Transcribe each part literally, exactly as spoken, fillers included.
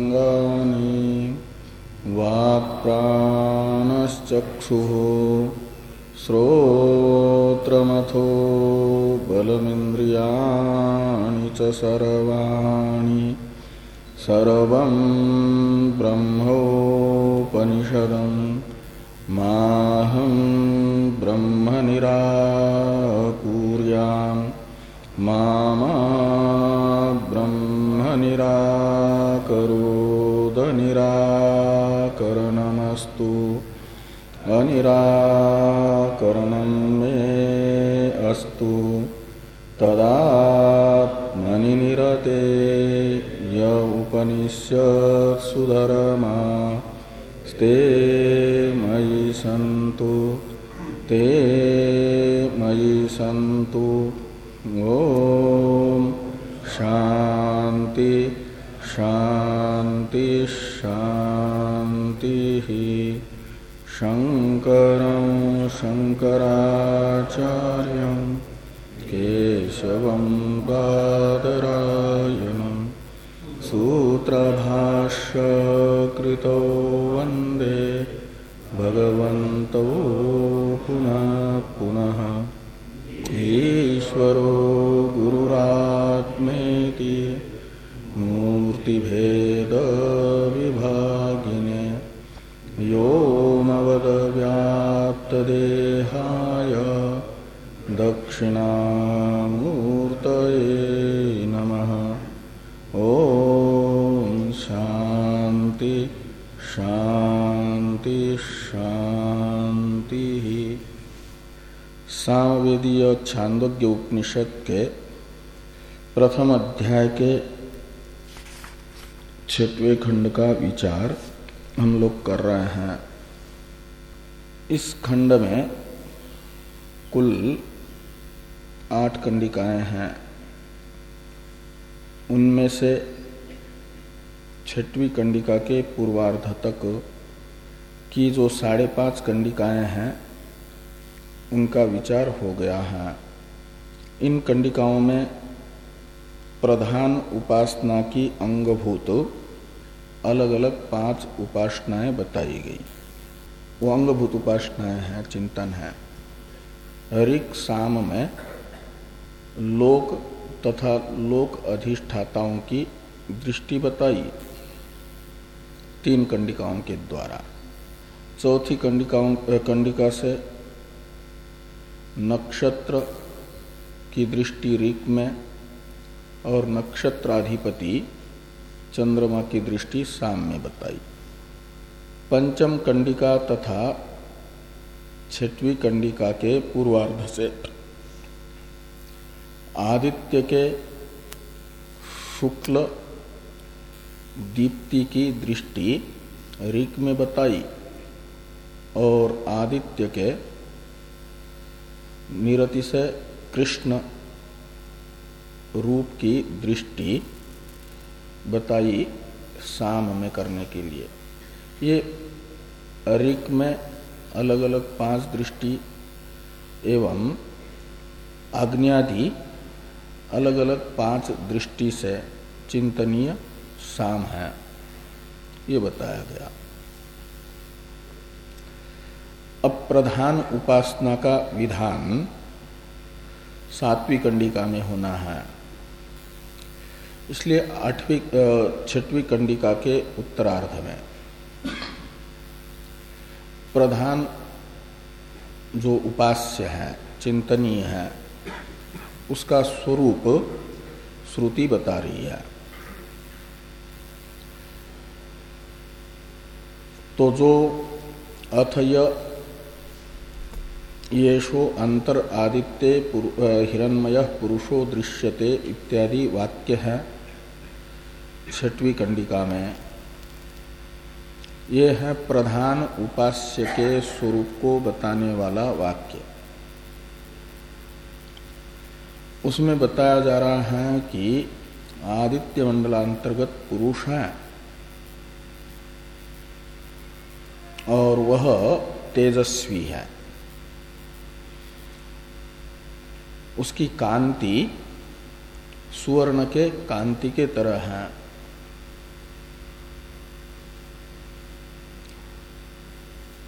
वाक्प्राणश्चक्षुः श्रोत्रमथो बलमिन्द्रियाणि च सर्वाणि सर्वं ब्रह्मोपनिषदं माहं ब्रह्म निराकुर्याम् मा मा ब्रह्म निराकरोद निराकरणमस्तु अनिराकरणं मे अस्तु तदात्मनि निरते य उपनिषत्सु धर्मा ते मयि सन्तु ते मयि सन्तु। ओम शांति शांति शांति। शंकरं शंकराचार्यं केशवं बादरायणं सूत्रभाष्य कृतो वन्दे भगवन्तौ पुनः पुनः। ईश्वरो गुरुरात्मेति मूर्तिभेद विभागिने व्योमवद्व्याप्तदेहाय दक्षिणामूर्तये नमः। ओम शांति शांति शांति। सामवेदीय छांदोग्य उपनिषद के प्रथम अध्याय के छठवें खंड का विचार हम लोग कर रहे हैं। इस खंड में कुल आठ कंडिकाएं हैं। उनमें से छठवीं कंडिका के पूर्वार्ध तक की जो साढ़े पांच कंडिकाएं हैं उनका विचार हो गया है। इन कंडिकाओं में प्रधान उपासना की अंगभूत अलग अलग पांच उपासनाएं बताई गई। वो अंगभूत उपासनाएं हैं, चिंतन है। ऋक् साम में लोक तथा लोक अधिष्ठाताओं की दृष्टि बताई तीन कंडिकाओं के द्वारा। चौथी कंडिकाओं कंडिका से नक्षत्र की दृष्टि ऋक् में और नक्षत्राधिपति चंद्रमा की दृष्टि साम में बताई। पंचम कंडिका तथा छठवीं कंडिका के पूर्वार्ध से आदित्य के शुक्ल दीप्ति की दृष्टि ऋक् में बताई और आदित्य के निरति से कृष्ण रूप की दृष्टि बताई साम में करने के लिए। ये ऋक् में अलग अलग पांच दृष्टि एवं अग्न्यादि अलग अलग पांच दृष्टि से चिंतनीय साम है, ये बताया गया। अब प्रधान उपासना का विधान सातवीं कंडिका में होना है। इसलिए आठवीं छठवीं कंडिका के उत्तरार्ध में प्रधान जो उपास्य है, चिंतनीय है, उसका स्वरूप श्रुति बता रही है। तो जो अथय येषो अंतर आदित्य हिरण्मयः पुरुषो दृश्यते इत्यादि वाक्य है छठवीं कंडिका में। ये है प्रधान उपास्य के स्वरूप को बताने वाला वाक्य। उसमें बताया जा रहा है कि आदित्य मंडलांतर्गत पुरुष है और वह तेजस्वी है। उसकी कांति सुवर्ण के कांति के तरह है।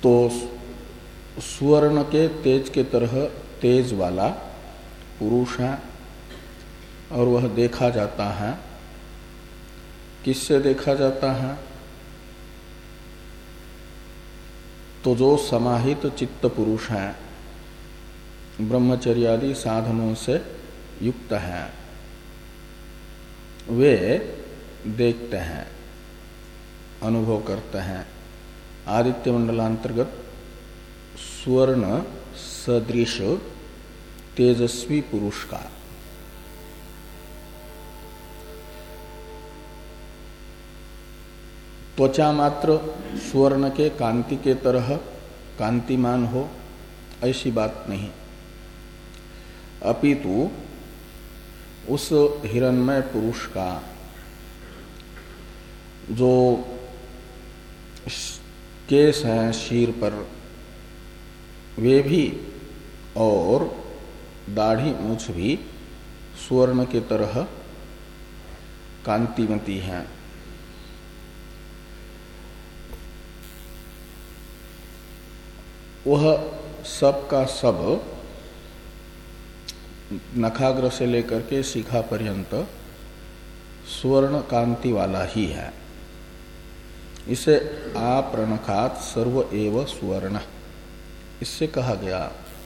तो सुवर्ण के तेज के तरह तेज वाला पुरुष है और वह देखा जाता है। किससे देखा जाता है? तो जो समाहित चित्त पुरुष है, ब्रह्मचर्यादि साधनों से युक्त हैं, वे देखते हैं, अनुभव करते हैं आदित्य मंडलांतर्गत स्वर्ण सदृश तेजस्वी पुरुष का। त्वचा मात्र स्वर्ण के कांति के तरह कांतिमान हो, ऐसी बात नहीं, अपितु उस हिरण्मय पुरुष का जो केस हैं शीर पर, वे भी और दाढ़ी मूछ भी स्वर्ण के तरह कांतिमती हैं। वह सब का सब नखाग्र से लेकर के शिखा पर्यंत स्वर्ण कांति वाला ही है। इसे आपरणखात सर्व एव स्वर्ण, इससे कहा गया।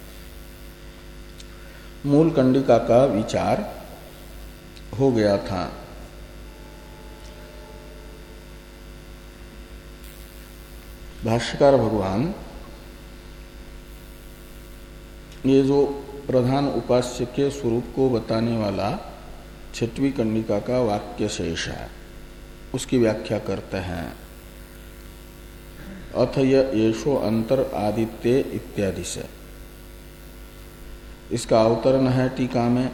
मूल कंडिका का विचार हो गया था। भाष्यकार भगवान ये जो प्रधान उपास्य के स्वरूप को बताने वाला छठवीं कंडिका का वाक्य शेष है, उसकी व्याख्या करते हैं। अथ येषो अंतर आदित्य इत्यादि से। इसका अवतरण है टीका में,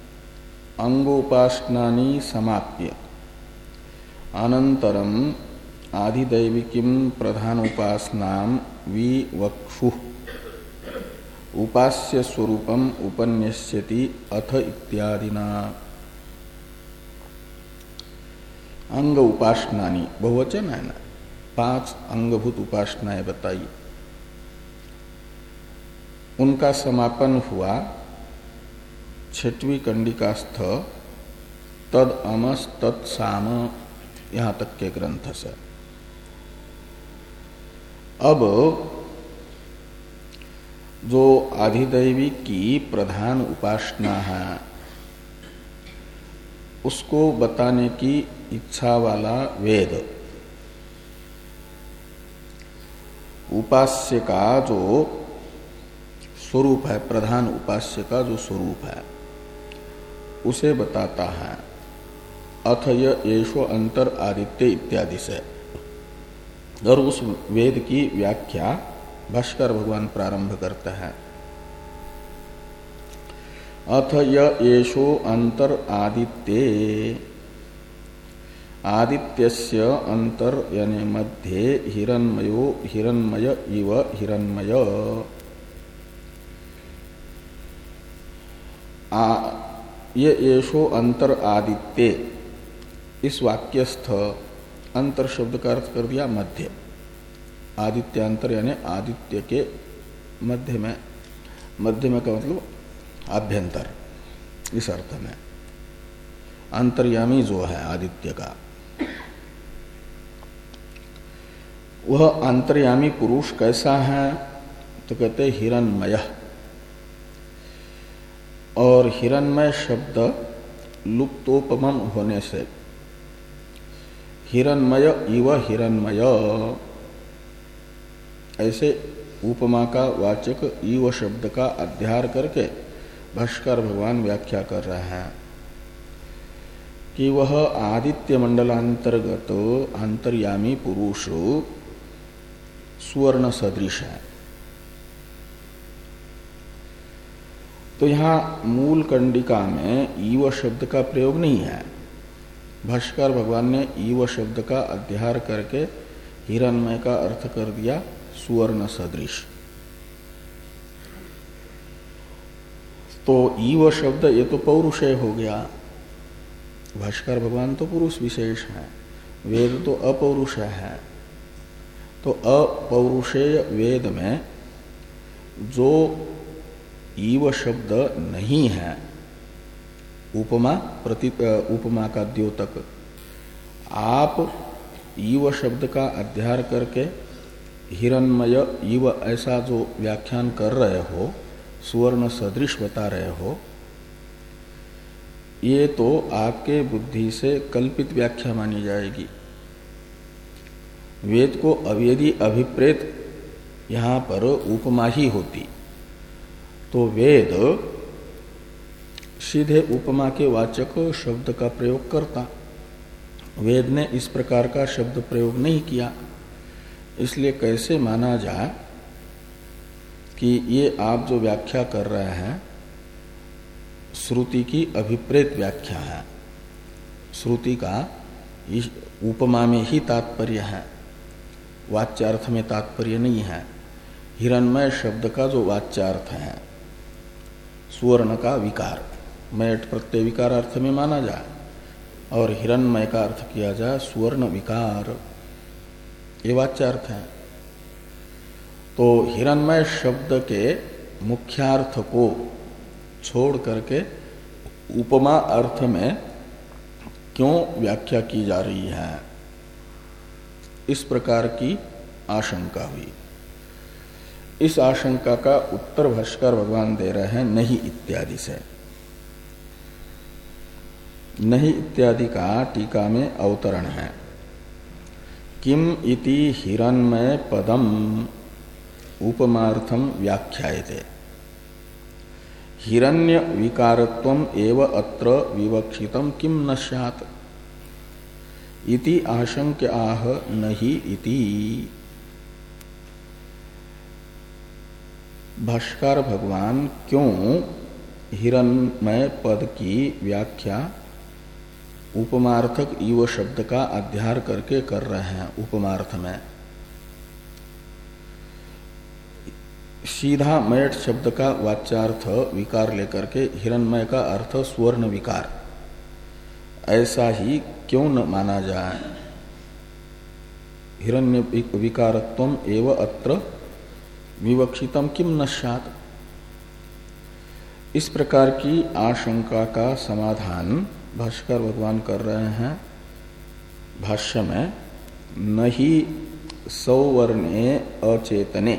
अंगोपासनानि समाप्य अनंतरम आदिदैविकीं प्रधान उपासनां विवक्षु उपास्य स्वरूपम उपन्यस्यति अथ इत्यादिना। अंग उपासनानि बहुवचन है ना, पांच अंगभूत उपासनाएं बताई, उनका समापन हुआ छठवीं कंडिकास्थ तद अमस तत्साम यहां तक के ग्रंथ से। अब जो आधिदैवी की प्रधान उपासना है, उसको बताने की इच्छा वाला वेद, उपास्य का जो स्वरूप है, प्रधान उपास्य का जो स्वरूप है, उसे बताता है। अथ येषो अंतर आदित्य इत्यादि से। और उस वेद की व्याख्या भाष्कर भगवान प्रारंभ करते हैं। अथ येषो अंतर आदित्ये, आदित्यस्य अंतर यानी मध्य हिरण्मयो हिरण्मय इव हिरण्मय। आ ये येषो अंतर आदित्य, इस वाक्यस्थ अंतर शब्द का अर्थ कर दिया मध्य। आदित्यांतर यानी आदित्य के मध्य में, मध्य में का मतलब आभ्यंतर, इस अर्थ में अंतर्यामी जो है आदित्य का, वह अंतर्यामी पुरुष कैसा है? तो कहते हिरण्मय। और हिरण्मय शब्द लुप्तोपमम होने से हिरण्मय इव हिरण्मय, ऐसे उपमा का वाचक ईव शब्द का अध्यार करके भाष्कर भगवान व्याख्या कर रहे हैं कि वह आदित्य मंडलांतर्गत अंतर्यामी पुरुष सुवर्ण सदृश है। तो यहाँ मूल कंडिका में ईव शब्द का प्रयोग नहीं है। भाष्कर भगवान ने ईव शब्द का अध्यार करके हिरण्मय का अर्थ कर दिया सुवर्ण सदृश। तो ईव शब्द ये तो पौरुषेय हो गया। भाष्कर भगवान तो पुरुष विशेष है, वेद तो अपौरुष है। तो अपौरुषेय वेद में जो ईव शब्द नहीं है, उपमा प्रति उपमा का द्योतक, आप ईव शब्द का अध्यार करके हिरण्मय ईव ऐसा जो व्याख्यान कर रहे हो, सुवर्ण सदृश बता रहे हो, ये तो आपके बुद्धि से कल्पित व्याख्या मानी जाएगी। वेद को अवेदी अभिप्रेत यहाँ पर उपमा ही होती तो वेद सीधे उपमा के वाचक शब्द का प्रयोग करता। वेद ने इस प्रकार का शब्द प्रयोग नहीं किया, इसलिए कैसे माना जाए कि ये आप जो व्याख्या कर रहे हैं श्रुति की अभिप्रेत व्याख्या है। श्रुति का इस उपमा में ही तात्पर्य है, वाच्यार्थ में तात्पर्य नहीं है। हिरण्मय शब्द का जो वाच्यार्थ है सुवर्ण का विकार, मैट प्रत्यय विकार अर्थ में माना जाए और हिरण्मय का अर्थ किया जाए सुवर्ण विकार, ये वाच्यार्थ है। तो हिरण्मय शब्द के मुख्यार्थ को छोड़ करके उपमा अर्थ में क्यों व्याख्या की जा रही है, इस प्रकार की आशंका हुई। इस आशंका का उत्तर भाष्कर भगवान दे रहे हैं नहीं इत्यादि से। नहीं इत्यादि का टीका में अवतरण है। किम इति हिरण्मय पदम उपमार्थम व्याख्यायते, हिरण्य विकारत्वम एव अत्र विवक्षितम किम न स्यात् इति आशंक्य आह नहीं इति। भाष्कर भगवान क्यों हिरण्मय पद की व्याख्या उपमार्थक ईव शब्द का अध्यार करके कर रहे हैं। उपमार्थ में सीधा मयट शब्द का वाच्यार्थ विकार लेकर के हिरण्मय का अर्थ सुवर्ण विकार, ऐसा ही क्यों न माना जाए। हिरण्य विकारत्वम एव अत्र विवक्षितम किम न स्यात्, इस प्रकार की आशंका का समाधान भाष्कर भगवान कर रहे हैं भाष्य में। नहीं सौवर्णे अचेतने,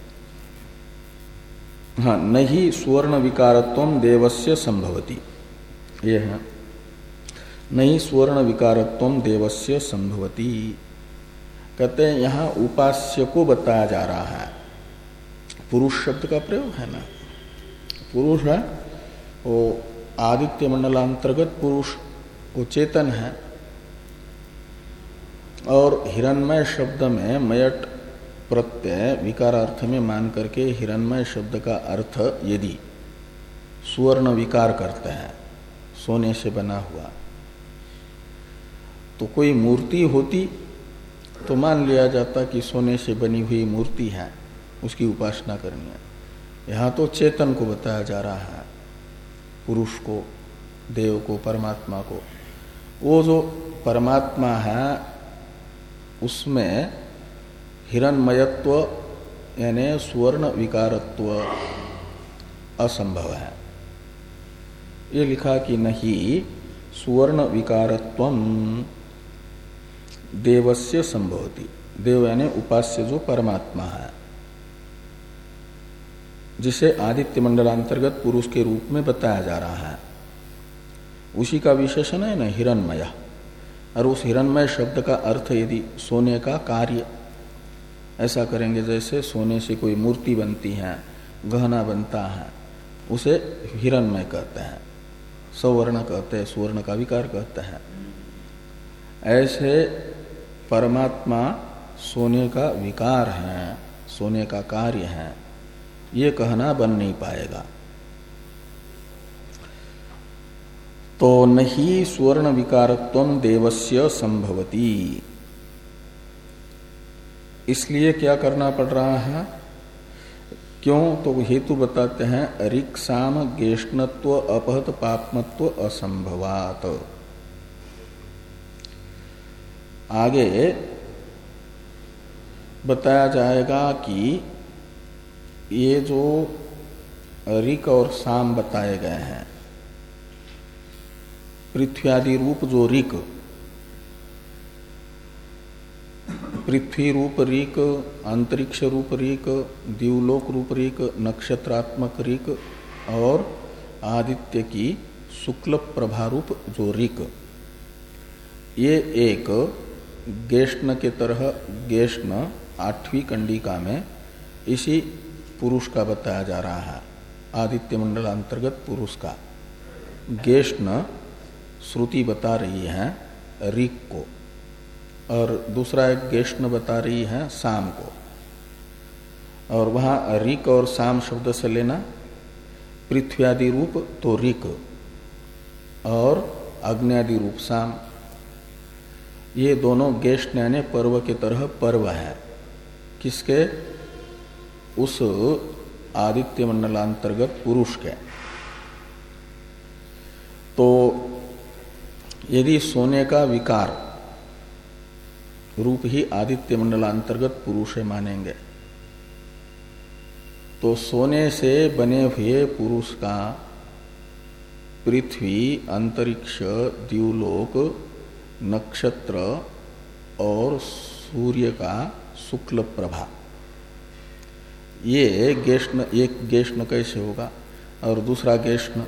हाँ, नहीं सुवर्ण विकारत्वम देवस्य संभवति, ये है नहीं सुवर्ण विकारत्वम देवस्य संभवति। कहते हैं यहाँ उपास्य को बताया जा रहा है, पुरुष शब्द का प्रयोग है ना, पुरुष है वो आदित्य मंडलांतर्गत पुरुष वो चेतन है, और हिरण्मय शब्द में मयट प्रत्यय विकारार्थ में मान करके हिरण्मय शब्द का अर्थ यदि सुवर्ण विकार करते हैं, सोने से बना हुआ, तो कोई मूर्ति होती तो मान लिया जाता कि सोने से बनी हुई मूर्ति है, उसकी उपासना करनी है। यहाँ तो चेतन को बताया जा रहा है, पुरुष को, देव को, परमात्मा को। वो जो परमात्मा है उसमें हिरण्मयत्व यानी सुवर्ण विकारत्व असंभव है। ये लिखा कि नहीं सुवर्ण विकारत्वम देवस्य संभवति, देव यानी उपास्य जो परमात्मा है, जिसे आदित्य मंडलांतर्गत पुरुष के रूप में बताया जा रहा है, उसी का विशेषण है न हिरण्मय। और उस हिरण्मय शब्द का अर्थ यदि सोने का कार्य ऐसा करेंगे, जैसे सोने से कोई मूर्ति बनती है, गहना बनता है, उसे हिरण्मय कहते हैं, सवर्ण कहते हैं, सुवर्ण का विकार कहते हैं। ऐसे परमात्मा सोने का विकार है, सोने का कार्य है, ये कहना बन नहीं पाएगा। तो नहीं सुवर्ण विकारत्वम देवस्य संभवति, इसलिए क्या करना पड़ रहा है, क्यों, तो हेतु बताते हैं ऋक्साम गेष्णत्व अपहत पापमत्व असंभवात। आगे बताया जाएगा कि ये जो ऋक और साम बताए गए हैं, पृथ्वी आदि रूप जो ऋक, पृथ्वी रूप ऋक, अंतरिक्ष रूप ऋक, द्युलोक रूप ऋक, नक्षत्रात्मक ऋक और आदित्य की शुक्ल प्रभारूप जो ऋक, ये एक गेष्ण के तरह गेष्ण आठवीं कंडिका में इसी पुरुष का बताया जा रहा है, आदित्य मंडल अंतर्गत पुरुष का। गेष्ण श्रुति बता रही है ऋक को और दूसरा एक गेष्ण बता रही है साम को। और वहां ऋक और साम शब्द से लेना पृथ्वी आदि रूप तो ऋक और अग्नि आदि रूप साम, ये दोनों गेष्ण यानी पर्व के तरह पर्व है। किसके? उस आदित्य मंडलांतर्गत पुरुष के। तो यदि सोने का विकार रूप ही आदित्य मंडलांतर्गत पुरुष है मानेंगे, तो सोने से बने हुए पुरुष का पृथ्वी, अंतरिक्ष, द्युलोक, नक्षत्र और सूर्य का शुक्ल प्रभा, ये गेष्ण, एक गेष्ण कैसे होगा? और दूसरा गेष्ण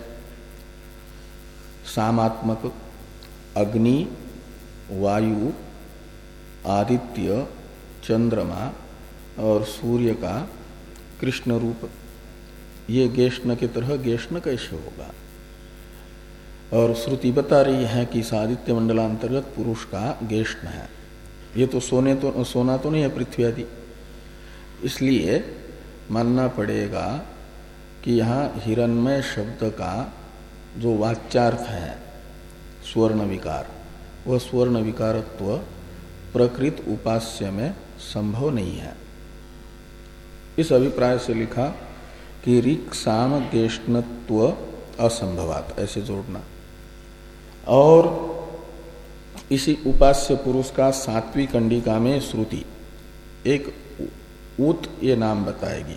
सामात्मक अग्नि, वायु, आदित्य, चंद्रमा और सूर्य का कृष्ण रूप, ये गेष्ण की तरह गेष्ण कैसे होगा? और श्रुति बता रही है कि इस आदित्य मंडलांतर्गत पुरुष का गेष्ण है। ये तो सोने तो सोना तो नहीं है पृथ्वी आदि, इसलिए मानना पड़ेगा कि यहाँ हिरण्मय शब्द का जो वाच्यार्थ है स्वर्ण विकार, वह स्वर्ण विकारत्व प्रकृत उपास्य में संभव नहीं है। इस अभिप्राय से लिखा कि ऋक् साम गेष्णत्व असंभवात, ऐसे जोड़ना। और इसी उपास्य पुरुष का सातवीं कंडिका में श्रुति एक उत ये नाम बताएगी,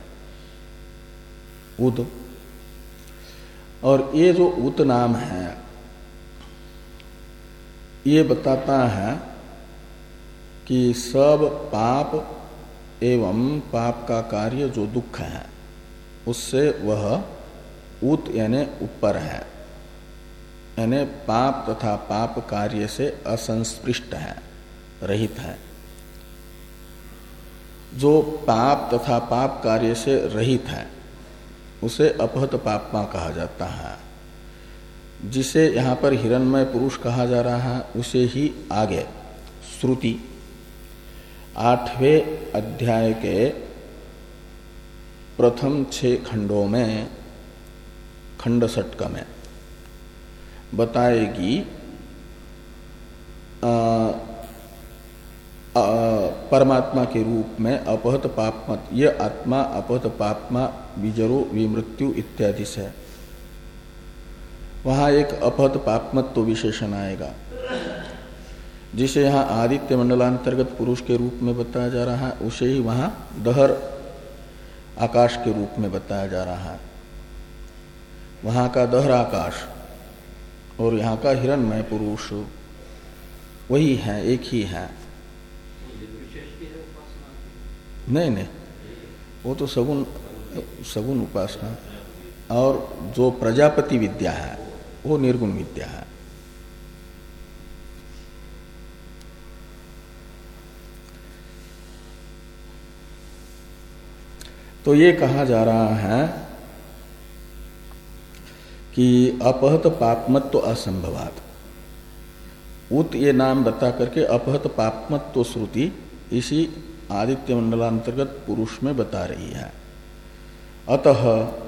उद। और ये जो उत नाम है ये बताता है कि सब पाप एवं पाप का कार्य जो दुख है उससे वह उत यानी ऊपर है, यानी पाप तथा पाप कार्य से असंस्पृष्ट है, रहित है। जो पाप तथा पाप कार्य से रहित है उसे अपहत पापमा कहा जाता है। जिसे यहाँ पर हिरण्मय पुरुष कहा जा रहा है उसे ही आगे श्रुति आठवें अध्याय के प्रथम छह खंडों में खंड षटक में बताएगी आ, आ, परमात्मा के रूप में अपहत पापमत, ये आत्मा अपहत पापमा विजरो विमृत्यु इत्यादि से। वहां एक अपहत पापमत्व विशेषण आएगा जिसे यहाँ आदित्य मंडलांतर्गत पुरुष के रूप में बताया जा रहा है, उसे ही वहां दहर आकाश के रूप में बताया जा रहा है। वहां का दहर आकाश और यहाँ का हिरण्मय पुरुष वही है, एक ही है। नहीं नहीं, वो तो सगुण सगुण उपासना, और जो प्रजापति विद्या है वो निर्गुण विद्या है। तो ये कहा जा रहा है कि अपहत पापमत्व असंभवात, उत ये नाम बता करके अपहत पापमत्व श्रुति इसी आदित्य मंडलांतर्गत पुरुष में बता रही है। अतः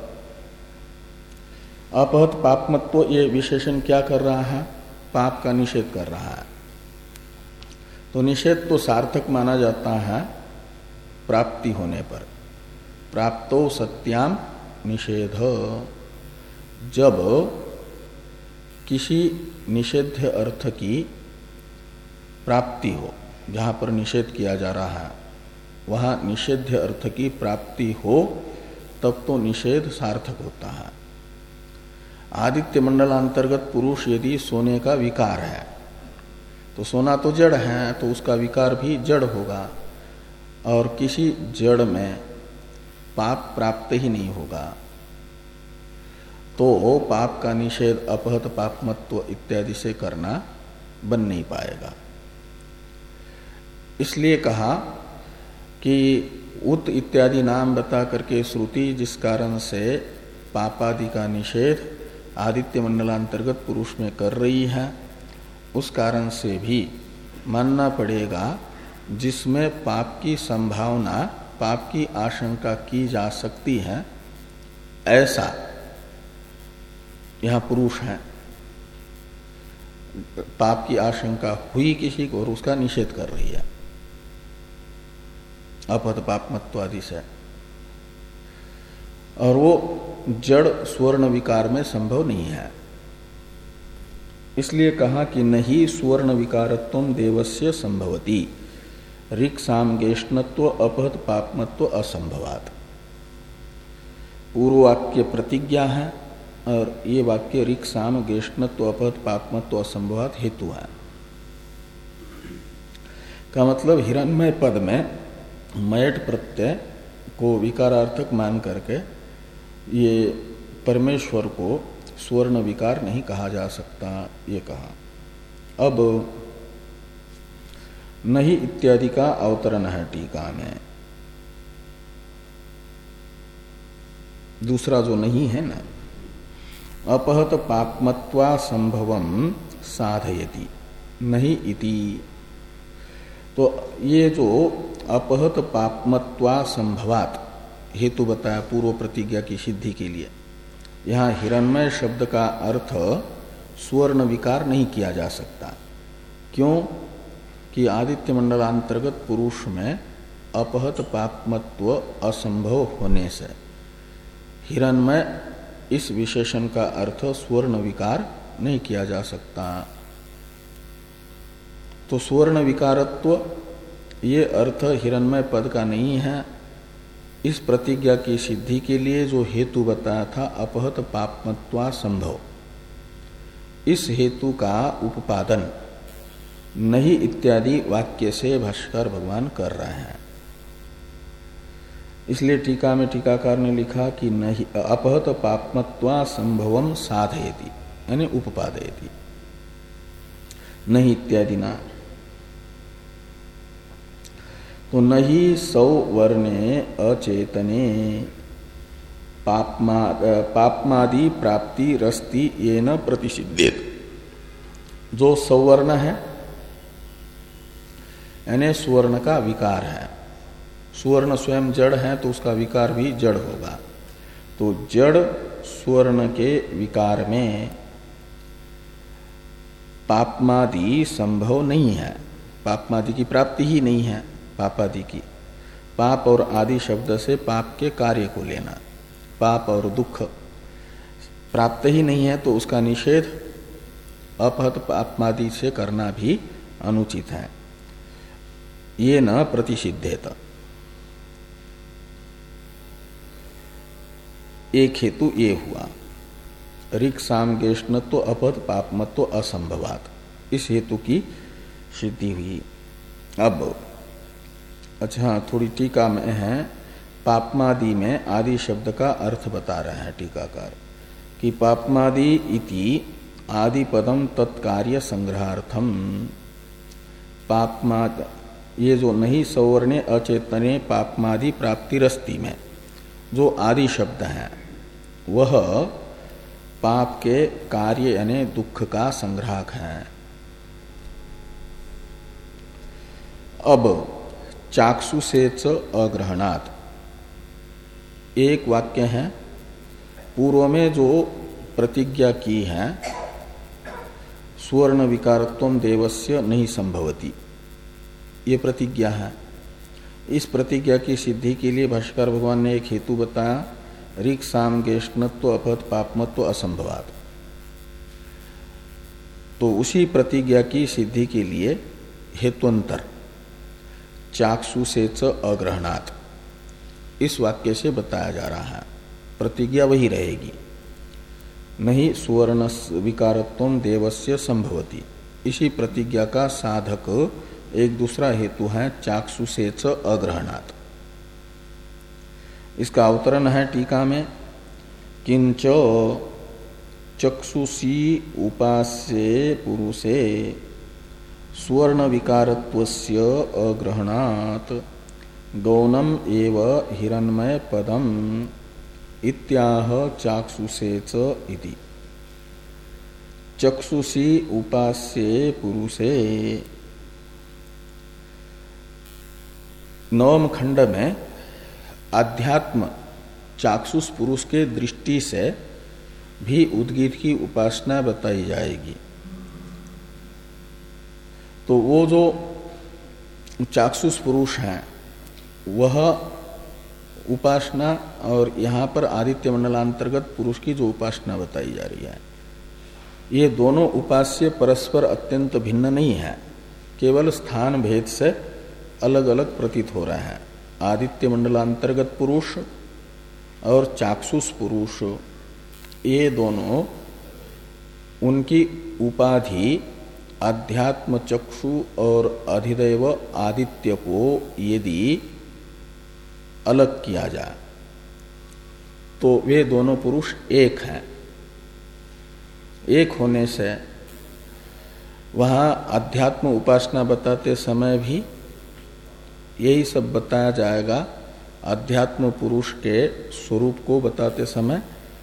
अपहत पापमत्व ये विशेषण क्या कर रहा है? पाप का निषेध कर रहा है। तो निषेध तो सार्थक माना जाता है प्राप्ति होने पर। प्राप्तो सत्याम निषेध, जब किसी निषेध्य अर्थ की प्राप्ति हो, जहां पर निषेध किया जा रहा है वहां निषेध्य अर्थ की प्राप्ति हो तब तो निषेध सार्थक होता है। आदित्य मंडलांतर्गत पुरुष यदि सोने का विकार है तो सोना तो जड़ है, तो उसका विकार भी जड़ होगा, और किसी जड़ में पाप प्राप्त ही नहीं होगा, तो पाप का निषेध अपहत पापमत्व इत्यादि से करना बन नहीं पाएगा। इसलिए कहा कि उत इत्यादि नाम बता करके श्रुति जिस कारण से पापादि का निषेध आदित्य मंडलांतर्गत पुरुष में कर रही है, उस कारण से भी मानना पड़ेगा जिसमें पाप की संभावना, पाप की आशंका की जा सकती है, ऐसा यहां पुरुष है। पाप की आशंका हुई किसी को और उसका निषेध कर रही है अपहत पापमत्व आदि से, और वो जड़ स्वर्ण विकार में संभव नहीं है। इसलिए कहा कि नहीं स्वर्ण विकारत्वम देवस्य संभवती, ऋक् साम गेष्णत्व अपहत पापमत्व असंभवात। पूर्व वाक्य प्रतिज्ञा है और ये वाक्य ऋक् साम गेष्णत्व अपहत पापमत्व असंभवात हेतु है। का मतलब हिरण्मय पद में मयट प्रत्यय को विकारार्थक मान करके ये परमेश्वर को स्वर्ण विकार नहीं कहा जा सकता, ये कहा। अब नहीं इत्यादि का अवतरण है टीका में। दूसरा जो नहीं है ना, अपहत पापमत्वा संभवम साधयति नहीं इति, तो ये जो अपहत पापमत्वा संभवात हेतु बताया पूर्व प्रतिज्ञा की सिद्धि के लिए, यहाँ हिरण्मय शब्द का अर्थ स्वर्ण विकार नहीं किया जा सकता। क्यों? कि आदित्य मंडलांतर्गत पुरुष में अपहत पापमत्व असंभव होने से हिरण्मय इस विशेषण का अर्थ स्वर्ण विकार नहीं किया जा सकता। तो स्वर्ण विकारत्व ये अर्थ हिरण्मय पद का नहीं है। इस प्रतिज्ञा की सिद्धि के लिए जो हेतु बताया था अपहत पापमत्वा संभव, इस हेतु का उपादन नहीं इत्यादि वाक्य से भाष्कर भगवान कर रहे हैं। इसलिए टीका में टीकाकार ने लिखा कि नहीं अपहत पापमत्वा संभवम साधयति यानी उपपादयति नहीं इत्यादि ना। तो नहीं सौवर्णे अचेतने पापमा पापमादि प्राप्ति रस्ति ये न प्रतिषिद्धेत। जो सौवर्ण है यानी स्वर्ण का विकार है, स्वर्ण स्वयं जड़ है तो उसका विकार भी जड़ होगा। तो जड़ स्वर्ण के विकार में पापमादि संभव नहीं है, पापमादि की प्राप्ति ही नहीं है। पापादि की, पाप और आदि शब्द से पाप के कार्य को लेना, पाप और दुख प्राप्त ही नहीं है, तो उसका निषेध अपहत पापमादि से करना भी अनुचित है। ये न प्रतिषिद्धेत। एक हेतु ये हुआ ऋक् साम गेष्णत्व अपहत पापमत्व असंभवात, इस हेतु की सिद्धि हुई। अब अच्छा थोड़ी टीका में है, पापमादि में आदि शब्द का अर्थ बता रहे हैं टीकाकार कि पापमादि इति आदि पदम तत्कार्य संग्रहार्थम। पापमाद ये जो नहीं सौवर्णे अचेतने पापमादि प्राप्तिरस्ति में जो आदि शब्द है वह पाप के कार्य यानी दुख का संग्राहक है। अब चाक्षु से च अग्रहणात् एक वाक्य है, पूर्व में जो प्रतिज्ञा की है स्वर्ण विकारत्वम देवस्य नहीं संभवती, ये प्रतिज्ञा है। इस प्रतिज्ञा की सिद्धि के लिए भाष्कर भगवान ने एक हेतु बताया ऋक् साम गेष्णत्व अपहत पापमत्व असंभवात। तो उसी प्रतिज्ञा की सिद्धि के लिए हेतुअंतर चाक्षुषे च अग्रहणात्, इस वाक्य से बताया जा रहा है। प्रतिज्ञा वही रहेगी, नहीं सुवर्ण विकारत्वम देवस्य संभवति। इसी प्रतिज्ञा का साधक एक दूसरा हेतु है चाक्षुषे च अग्रहणात्। इसका अवतरण है टीका में, किंच चक्षुषी उपास्ये पुरुषे सुवर्ण विकारत्वस्य अग्रहणात् गौणम एव हिरण्मय पदम इत्याह चाक्षुषे च इति। चक्षुषी उपास्ये पुरुषे, नवम खंड में आध्यात्म चाक्षुष पुरुष के दृष्टि से भी उद्गीत की उपासना बताई जाएगी। तो वो जो चाक्षुष पुरुष हैं वह उपासना, और यहाँ पर आदित्य मंडलांतर्गत पुरुष की जो उपासना बताई जा रही है, ये दोनों उपास्य परस्पर अत्यंत भिन्न नहीं है, केवल स्थान भेद से अलग अलग प्रतीत हो रहे हैं। आदित्य मंडलांतर्गत पुरुष और चाक्षुष पुरुष, ये दोनों उनकी उपाधि अध्यात्म चक्षु और अधिदैव आदित्य को यदि अलग किया जाए तो वे दोनों पुरुष एक हैं। एक होने से वहाँ अध्यात्म उपासना बताते समय भी यही सब बताया जाएगा। अध्यात्म पुरुष के स्वरूप को बताते समय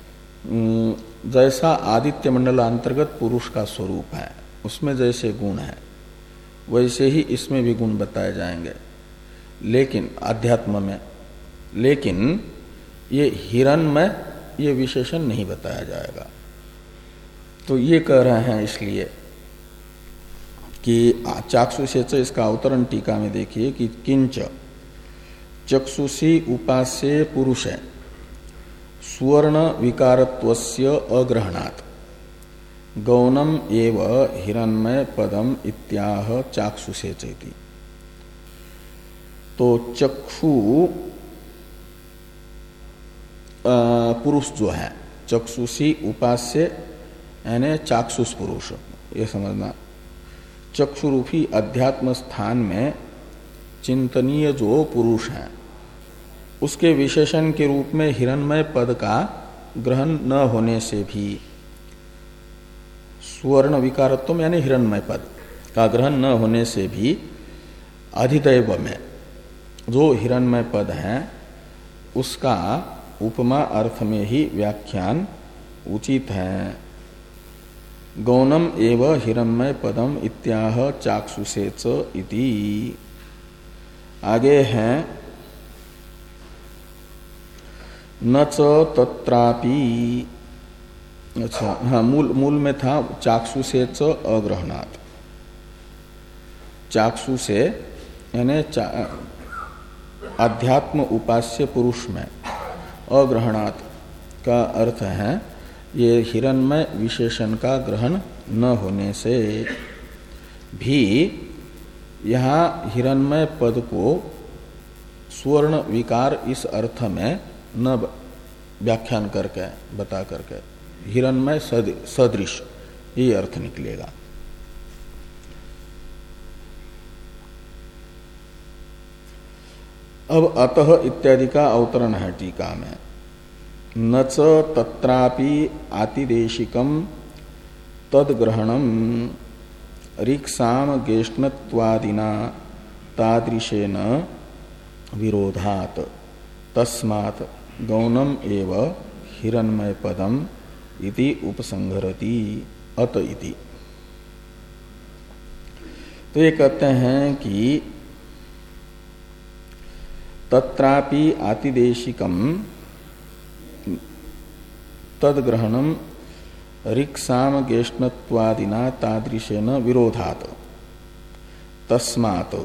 जैसा आदित्य मंडल अंतर्गत पुरुष का स्वरूप है, उसमें जैसे गुण है वैसे ही इसमें भी गुण बताए जाएंगे, लेकिन अध्यात्म में, लेकिन ये हिरण्मय ये विशेषण नहीं बताया जाएगा। तो ये कह रहे हैं इसलिए कि चाक्षुषे च, इसका अवतरण टीका में देखिए कि किंच चक्षुषी उपास्ये पुरुषे सुवर्ण विकारत्वस्य अग्रहणात् गौणम एव हिरण्मय पदम इत्याह चाक्षुषे चेति। तो चक्षु पुरुष जो है, चक्षुषी उपास्य यानी चाक्षुष पुरुष, ये समझना। चक्षुरूपी अध्यात्म स्थान में चिंतनीय जो पुरुष है उसके विशेषण के रूप में हिरण्मय पद का ग्रहण न होने से भी, सुवर्ण विकारत्व यानी हिरण्मय पद का ग्रहण न होने से भी अधिदैव में जो हिरण्मय पद है उसका उपमा अर्थ में ही व्याख्यान उचित है। गौणम एव हिरण्मय पदम इत्याह चाक्षुषे च इति। आगे हैं न च तत्रापि, अच्छा हाँ, मूल मूल में था चाक्षुषे च अग्रहणात्। चाक्षुषे यानी अध्यात्म उपास्य पुरुष में अग्रहणात् का अर्थ है ये हिरण्मय विशेषण का ग्रहण न होने से भी यहाँ हिरण्मय पद को स्वर्ण विकार इस अर्थ में न व्याख्यान करके बता करके हिरण्मय सदृश ये अर्थ निकलेगा। अब अतः इत्यादि का अवतरण है टीका में। न च तत्रापि आतिदेशिकम तद्ग्रहणम ऋक्साम गेष्णत्वादिना तादृशेन विरोधात् तस्मात् गौणम एव हिरण्मय पदम इति उपसंहरति अत इति। तो ये कहते हैं कि तत्रापि आतिदेशिकम तद्ग्रहणम ऋक्साम गेष्णत्वादिना तादृशेन विरोधात् तस्मात्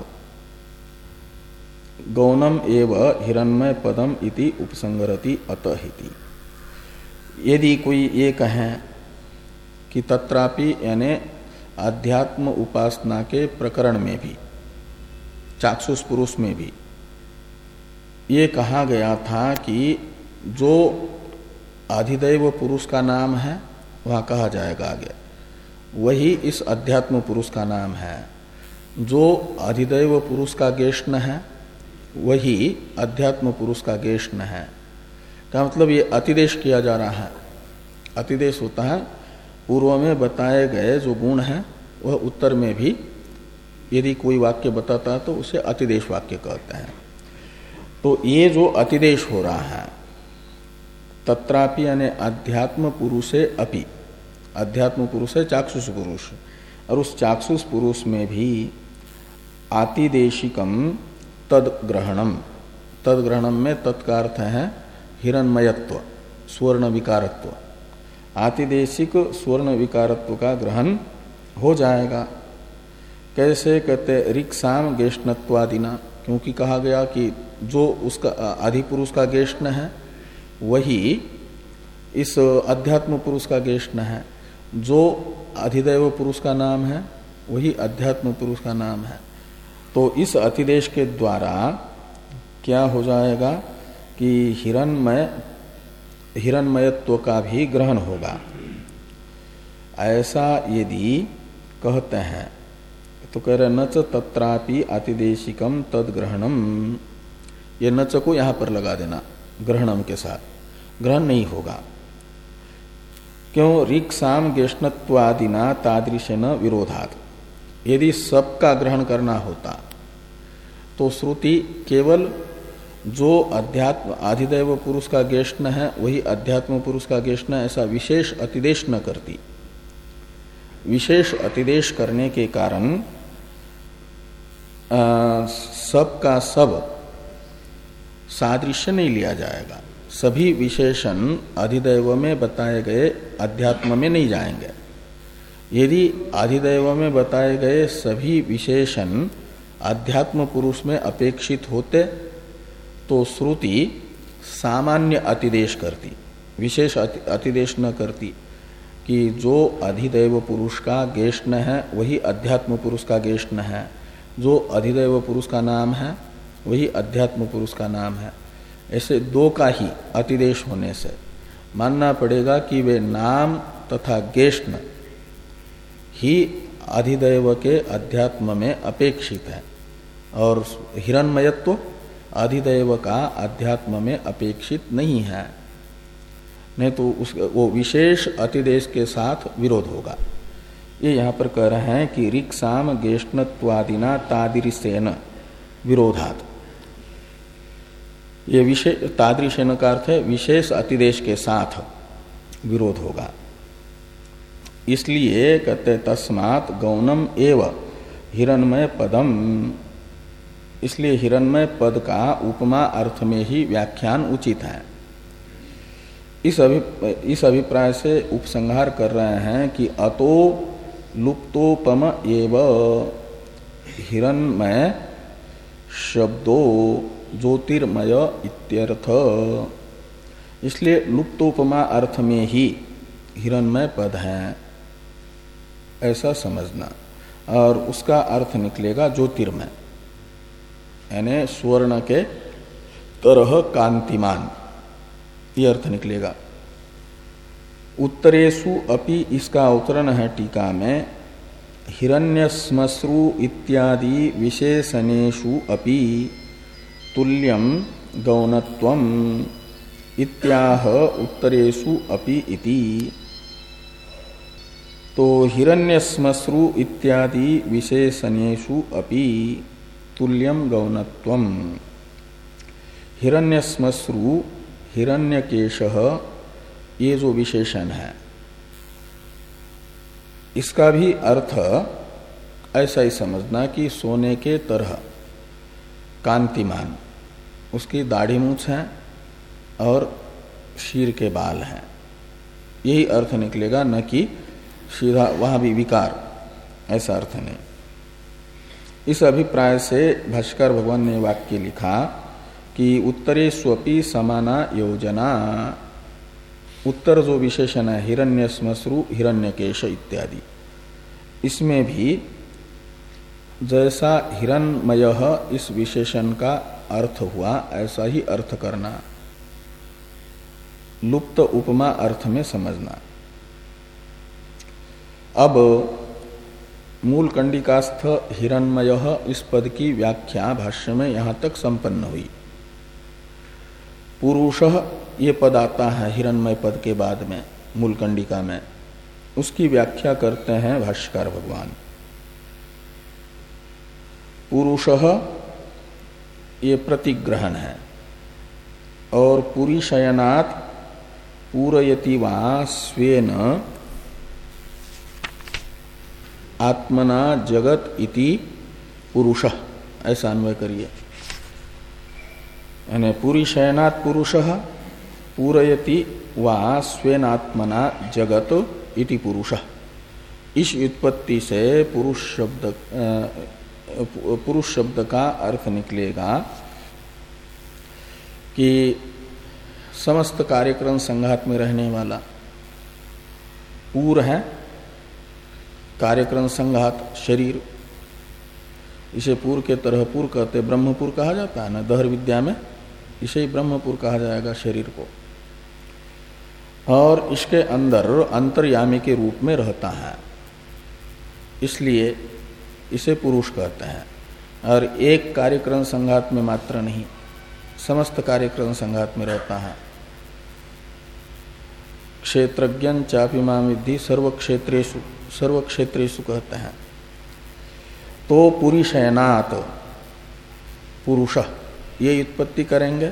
गौणम एव हिरण्मय पदम इति उपसंहरति अतहिति। यदि कोई ये कहे कि तत्रापि यानी अध्यात्म उपासना के प्रकरण में भी चाक्षुष पुरुष में भी ये कहा गया था कि जो अधिदैव पुरुष का नाम है वहाँ कहा जाएगा आगे, वही इस अध्यात्म पुरुष का नाम है। जो अधिदैव पुरुष का गेष्ण है वही अध्यात्म पुरुष का गेष्ण है। का मतलब ये अतिदेश किया जा रहा है। अतिदेश होता है पूर्व में बताए गए जो गुण हैं वह उत्तर में भी यदि कोई वाक्य बताता है तो उसे अतिदेश वाक्य कहते हैं। तो ये जो अतिदेश हो रहा है तत्रापि यानी अध्यात्म पुरुषे अपि, अध्यात्म पुरुष है चाक्षुष पुरुष, और उस चाक्षुष पुरुष में भी आतिदेशिकम तदग्रहणम, तदग्रहणम में तत्का अर्थ है हिरण्मयत्व स्वर्ण विकारत्व, आतिदेशिक स्वर्ण विकारत्व का ग्रहण हो जाएगा। कैसे कहते ऋक्साम गेष्णत्वादिना, क्योंकि कहा गया कि जो उसका आदिपुरुष का गेष्ण है वही इस अध्यात्म पुरुष का गेष्ण है, जो अधिदैव पुरुष का नाम है वही अध्यात्म पुरुष का नाम है। तो इस अतिदेश के द्वारा क्या हो जाएगा कि हिरण्मय हिरण्मयत्व का भी ग्रहण होगा। ऐसा यदि कहते हैं तो कह रहे नच तत्रापि अतिदेशिकम तदग्रहणम, ये नच को यहां पर लगा देना ग्रहणम के साथ, ग्रहण नहीं होगा। क्यों? ऋक्साम गेष्णत्वादिना तादृशेन विरोधात्, यदि सबका ग्रहण करना होता तो श्रुति केवल जो अध्यात्म अधिदैव पुरुष का गेष्ण है वही अध्यात्म पुरुष का गेष्ण है ऐसा विशेष अतिदेश न करती। विशेष अतिदेश करने के कारण सब का सब सादृश्य नहीं लिया जाएगा। सभी विशेषण अधिदैव में बताए गए अध्यात्म में नहीं जाएंगे। यदि अधिदैव में बताए गए सभी विशेषण अध्यात्म पुरुष में अपेक्षित होते तो श्रुति सामान्य अतिदेश करती, विशेष अतिदेश न करती कि जो अधिदैव पुरुष का गेष्ण है वही अध्यात्म पुरुष का गेष्ण है, जो अधिदैव पुरुष का नाम है वही अध्यात्म पुरुष का नाम है। ऐसे दो का ही अतिदेश होने से मानना पड़ेगा कि वे नाम तथा गेष्ण ही अधिदैव के अध्यात्म में अपेक्षित है और हिरण्मयत्व अधिदैव का अध्यात्म में अपेक्षित नहीं है, नहीं तो उस वो विशेष अतिदेश के साथ विरोध होगा। ये यहाँ पर कह रहे हैं कि ऋक्साम गेष्णत्वादिना तादृशेन विरोधात्, ये विशेष तादृशेन का अर्थ है विशेष अतिदेश के साथ विरोध होगा। इसलिए कहते तस्मात् गौणम एव हिरण्मय पदम, इसलिए हिरण्मय पद का उपमा अर्थ में ही व्याख्यान उचित है। इस अभि इस अभिप्राय से उपसंहार कर रहे हैं कि अतो लुप्तोपम एव हिरण्मय शब्दो ज्योतिर्मय इत्यर्थ, इसलिए लुप्तोपमा अर्थ में ही हिरण्मय पद है ऐसा समझना, और उसका अर्थ निकलेगा ज्योतिर्मय यानी स्वर्ण के तरह कांतिमान, ये अर्थ निकलेगा। उत्तरेषु अपि इसका अवतरण है टीका में, हिरण्यश्मश्रु इत्यादि विशेषणेषु अपि तुल्यम गौणत्वम इत्याह उत्तरेषु अपि इति। तो हिरण्यश्मश्रु इत्यादि विशेषणेषु अपि तुल्यम गौणत्वम, हिरण्यश्मश्रु हिरण्यकेशः ये जो विशेषण है इसका भी अर्थ ऐसा ही समझना कि सोने के तरह कांतिमान, उसकी दाढ़ी मूछ है और शीर के बाल हैं, यही अर्थ निकलेगा, न कि सीधा वहां भी विकार, ऐसा अर्थ नहीं। इस अभिप्राय से भाष्कर भगवान ने वाक्य लिखा कि उत्तरेष्वपि समाना योजना, उत्तर जो विशेषण है हिरण्यश्मश्रु हिरण्यकेश इत्यादि, इसमें भी जैसा हिरण्मयः इस विशेषण का अर्थ हुआ ऐसा ही अर्थ करना, लुप्त उपमा अर्थ में समझना। अब मूल कंडिकास्थ हिरण्मयः इस पद की व्याख्या भाष्य में यहां तक संपन्न हुई। पुरुषः ये पद आता है हिरण्मय पद के बाद में मूल कंडिका में, उसकी व्याख्या करते हैं भाष्यकार भगवान। पुरुषः ये प्रतिग्रहण है और पुरी शयनात् पूरयति वा स्वेन आत्मना जगत इति पुरुषः, ऐसा अन्वय करिए। यानी पुरी शयनात् पुरुषः पूरयति वा स्वेन आत्मना जगत इति पुरुषः। इस व्युत्पत्ति से पुरुष शब्द पुरुष शब्द का अर्थ निकलेगा कि समस्त कार्यक्रम संघात में रहने वाला पूर है, कार्यक्रम संघात शरीर, इसे पूर के तरह पूर कहते, ब्रह्मपुर कहा जाता है ना दहर विद्या में, इसे ही ब्रह्मपुर कहा जाएगा शरीर को। और इसके अंदर अंतर्यामी के रूप में रहता है, इसलिए इसे पुरुष कहते हैं। और एक कार्यक्रम संघात में मात्र नहीं, समस्त कार्यक्रम संघात में रहता है। क्षेत्रज्ञं चापि मां विद्धि सर्व क्षेत्रेषु, सर्व क्षेत्रेषु कहते हैं। तो पुरी शयनात् पुरुष ये उत्पत्ति करेंगे।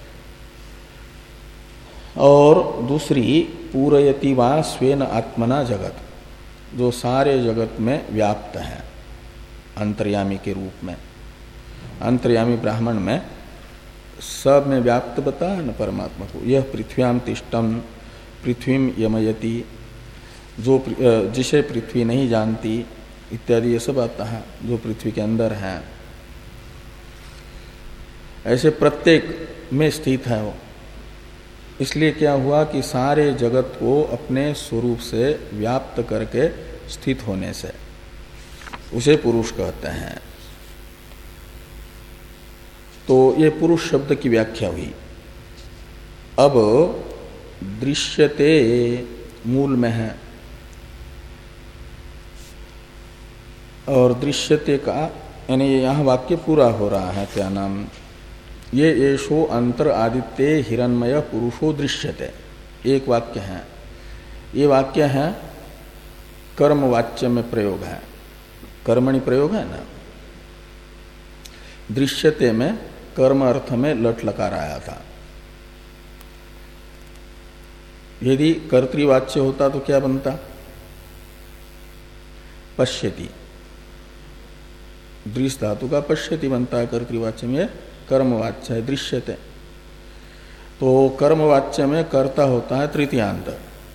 और दूसरी पूरयति वा स्वेन आत्मना जगत, जो सारे जगत में व्याप्त है अंतर्यामी के रूप में। अंतर्यामी ब्राह्मण में सब में व्याप्त बताया न परमात्मा को। यह पृथ्व्याम तिष्ठम पृथ्वीम यमयति, जो जिसे पृथ्वी नहीं जानती इत्यादि ये सब आता है, जो पृथ्वी के अंदर है। ऐसे प्रत्येक में स्थित है वो। इसलिए क्या हुआ कि सारे जगत को अपने स्वरूप से व्याप्त करके स्थित होने से उसे पुरुष कहते हैं। तो ये पुरुष शब्द की व्याख्या हुई। अब दृश्यते मूल में है, और दृश्यते का यानी यहाँ वाक्य पूरा हो रहा है। क्या नाम, ये येषो अंतर आदित्य हिरण्मय पुरुषो दृश्यते, एक वाक्य है। ये वाक्य है कर्म वाच्य में प्रयोग है, कर्मणि प्रयोग है ना। दृश्यते में कर्म अर्थ में लट लकार आया था। यदि कर्तृवाच्य होता तो क्या बनता, पश्यति, दृश्य धातु का पश्यति बनता है कर्तृवाच्य में, कर्मवाच्य है दृश्यते। तो कर्मवाच्य में कर्ता होता है तृतीयांत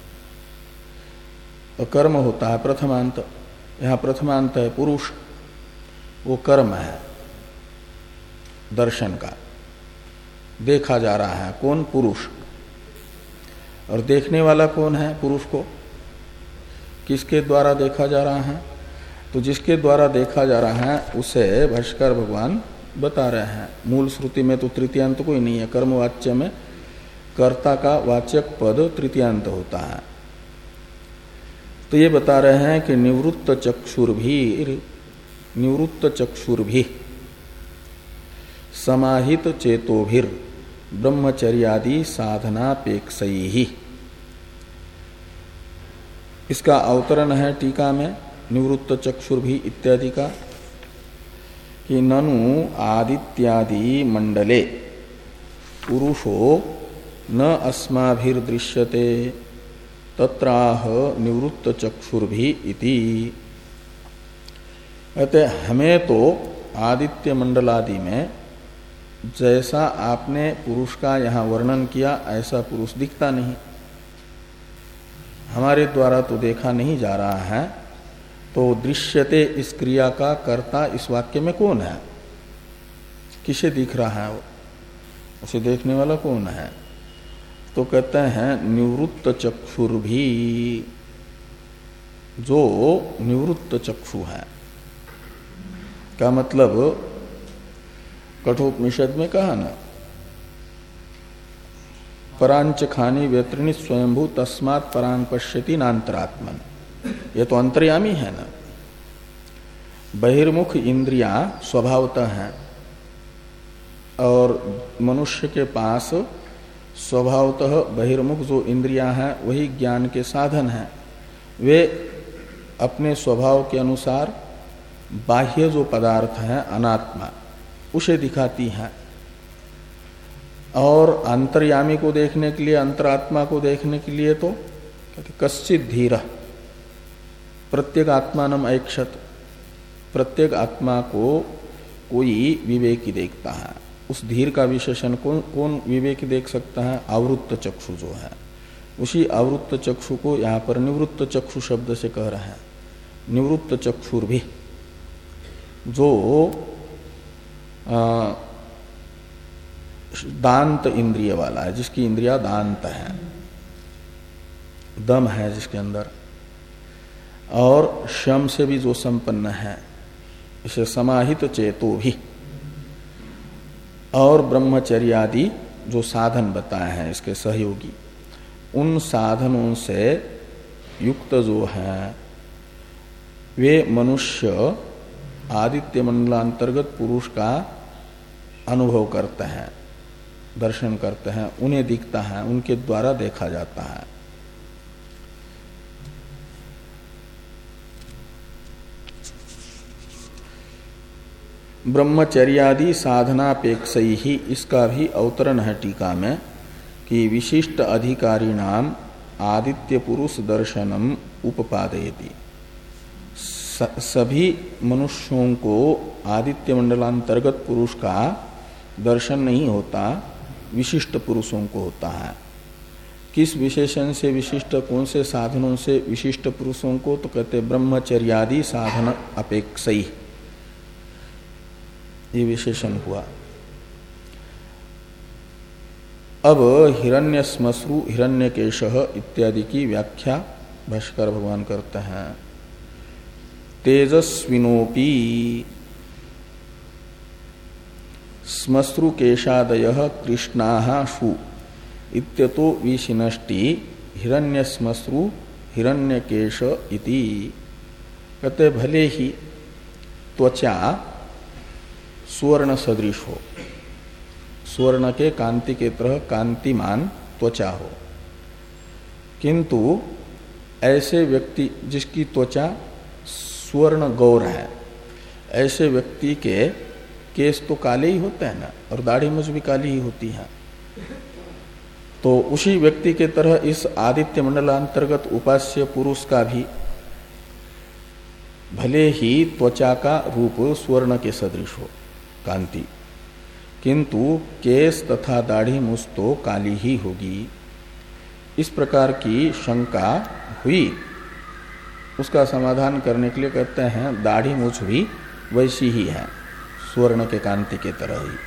और कर्म होता है प्रथमांत। यहाँ प्रथमांत है पुरुष, वो कर्म है दर्शन का, देखा जा रहा है कौन, पुरुष। और देखने वाला कौन है, पुरुष को किसके द्वारा देखा जा रहा है, तो जिसके द्वारा देखा जा रहा है उसे भाष्यकार भगवान बता रहे हैं। मूल श्रुति में तो तृतीयांत कोई नहीं है, कर्मवाच्य में कर्ता का वाचक पद तृतीयांत होता है। तो ये बता रहे हैं कि निवृत्त चक्षुर्भी निवृत्त चक्षुर्भी समाहित चेतोभिर ब्रह्मचर्यादि साधनापेक्षयी। इसका अवतरण है टीका में निवृत्त चक्षुर्भी इत्यादि का कि ननु आदित्यादि मंडले पुरुषो न अस्माभिर्दृश्यते तत्राह निवृत्त चक्षुर्भी इति। कहते हमें तो आदित्य मंडलादि में जैसा आपने पुरुष का यहाँ वर्णन किया ऐसा पुरुष दिखता नहीं, हमारे द्वारा तो देखा नहीं जा रहा है। तो दृश्यते इस क्रिया का कर्ता इस वाक्य में कौन है, किसे दिख रहा है वो, उसे देखने वाला कौन है। तो कहते हैं निवृत्त चक्षुर्भी, जो निवृत्त चक्षु है का मतलब कठोपनिषद में कहा ना, परांच खानी व्यत्रिणी स्वयंभू तस्मात् परांग पश्यति नान्तरात्मन। ये तो अंतर्यामी है ना। बहिर्मुख इंद्रियां स्वभावतः हैं और मनुष्य के पास स्वभावतः बहिर्मुख जो इंद्रियां हैं वही ज्ञान के साधन हैं। वे अपने स्वभाव के अनुसार बाह्य जो पदार्थ है अनात्मा उसे दिखाती हैं, और अंतर्यामी को देखने के लिए, अंतरात्मा को देखने के लिए तो कहते कश्चित धीरः प्रत्येक आत्मानम ऐक्षत, प्रत्येक आत्मा को कोई विवेकी देखता है। उस धीर का विशेषण कौन कौन विवेकी देख सकता है? आवृत्त चक्षु जो है, उसी आवृत्त चक्षु को यहाँ पर निवृत्त चक्षु शब्द से कह रहे हैं। निवृत्त चक्षुर भी जो आ, दांत इंद्रिय वाला है, जिसकी इंद्रिया दांत है, दम है जिसके अंदर, और शम से भी जो संपन्न है, इसे समाहित चेतो भी, और ब्रह्मचर्यादि जो साधन बताए हैं इसके सहयोगी, उन साधनों से युक्त जो है वे मनुष्य आदित्य मंडलांतर्गत पुरुष का अनुभव करते हैं, दर्शन करते हैं, उन्हें दिखता है, उनके द्वारा देखा जाता है। ब्रह्मचर्यादि साधनापेक्षई ही, इसका भी अवतरण है टीका में कि विशिष्ट अधिकारी नाम आदित्य पुरुष दर्शनम उपपादयति। सभी मनुष्यों को आदित्य मंडलांतर्गत पुरुष का दर्शन नहीं होता, विशिष्ट पुरुषों को होता है। किस विशेषण से विशिष्ट, कौन से साधनों से विशिष्ट पुरुषों को? तो कहते ब्रह्मचर्यादि साधन अपेक्षई, ये विशेषण हुआ। अब हिरण्य श्मश्रु हिरण्यकेशः इत्यादि की व्याख्या भाष्कर भगवान करते हैं। तेजस्विनोपि श्मश्रुकेशादयः कृष्णाः शु इत्यतो विशिनष्टि हिरण्यश्मश्रु हिरण्यकेश इति। कहते भले ही त्वचा स्वर्ण सदृश हो, स्वर्ण के कांति के तरह कांतिमान त्वचा हो, किंतु ऐसे व्यक्ति जिसकी त्वचा स्वर्ण गौर है, ऐसे व्यक्ति के केस तो काले ही होते हैं ना, और दाढ़ी मुझ भी काली ही होती है। तो उसी व्यक्ति के तरह इस आदित्य मंडलांतर्गत उपास्य पुरुष का भी भले ही त्वचा का रूप स्वर्ण के सदृश हो, कांति, किंतु केस तथा दाढ़ी मुझ तो काली ही होगी। इस प्रकार की शंका हुई, उसका समाधान करने के लिए कहते हैं दाढ़ी मुझ भी वैसी ही है, स्वर्ण के कांति के तरह ही।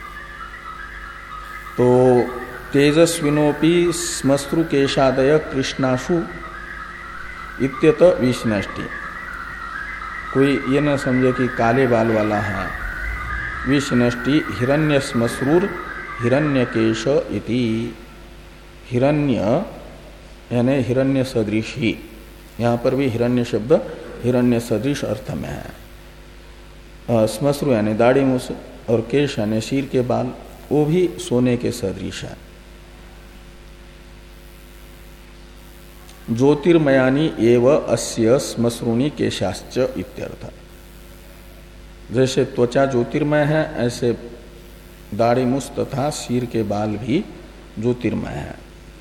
तो तेजस्विनोपि श्मश्रु केशादय कृष्णाशु इत्यत विष्णष्टि, कोई ये न समझे कि काले बाल वाला है। विष्णष्टि हिरण्य श्मश्रुर हिरण्यकेश इति, हिरण्य यानी हिरण्य सदृश ही, यहाँ पर भी हिरण्य शब्द हिरण्य सदृश अर्थ में है। श्मश्रु यानी दाढ़ी मूछ, और केश यानी शीर के बाल, वो भी सोने के सदृश है। ज्योतिर्मयानी एव अस्य श्मश्रुनि केशाश्च इत्यर्थ। जैसे त्वचा ज्योतिर्मय है, ऐसे दाढ़ी मूछ तथा शीर के बाल भी ज्योतिर्मय है।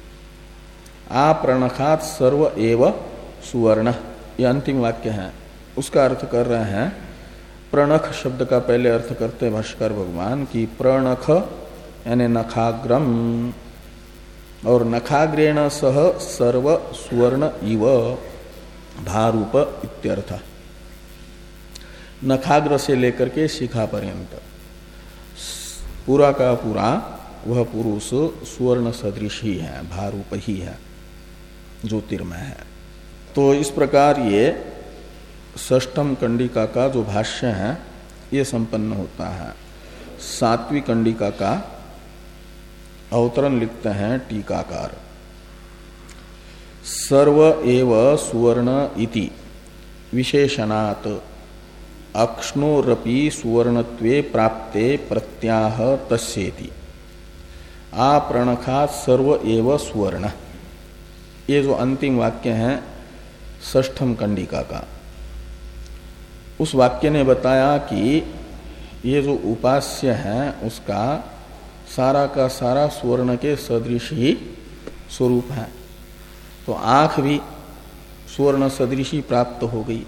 आपरणखात सर्व एव सुवर्ण, ये अंतिम वाक्य है, उसका अर्थ कर रहे हैं। प्रणख शब्द का पहले अर्थ करते भाष्कर भगवान की प्रणख यानी नखाग्रम, और नखाग्रेण सह सर्व सुवर्ण इव भारूप इत्यर्थ। नखाग्र से लेकर के शिखा पर्यंत पूरा का पूरा वह पुरुष सुवर्ण सदृश ही है, भारूप ही है, ज्योतिर्मय है। तो इस प्रकार ये षष्ठम कंडिका का जो भाष्य है ये संपन्न होता है। सात्विक कंडिका का अवतरण लिखते हैं टीकाकार। सर्व एव सुवर्ण इति विशेषणात् अक्ष्णोरपि सुवर्णत्वे प्राप्ते प्रत्याह तस्येति आपरणखात् सर्व एव सुवर्ण। ये जो अंतिम वाक्य है षष्ठम कंडिका का, उस वाक्य ने बताया कि ये जो उपास्य है उसका सारा का सारा स्वर्ण के सदृश ही स्वरूप है। तो आंख भी स्वर्ण सदृश ही प्राप्त हो गई।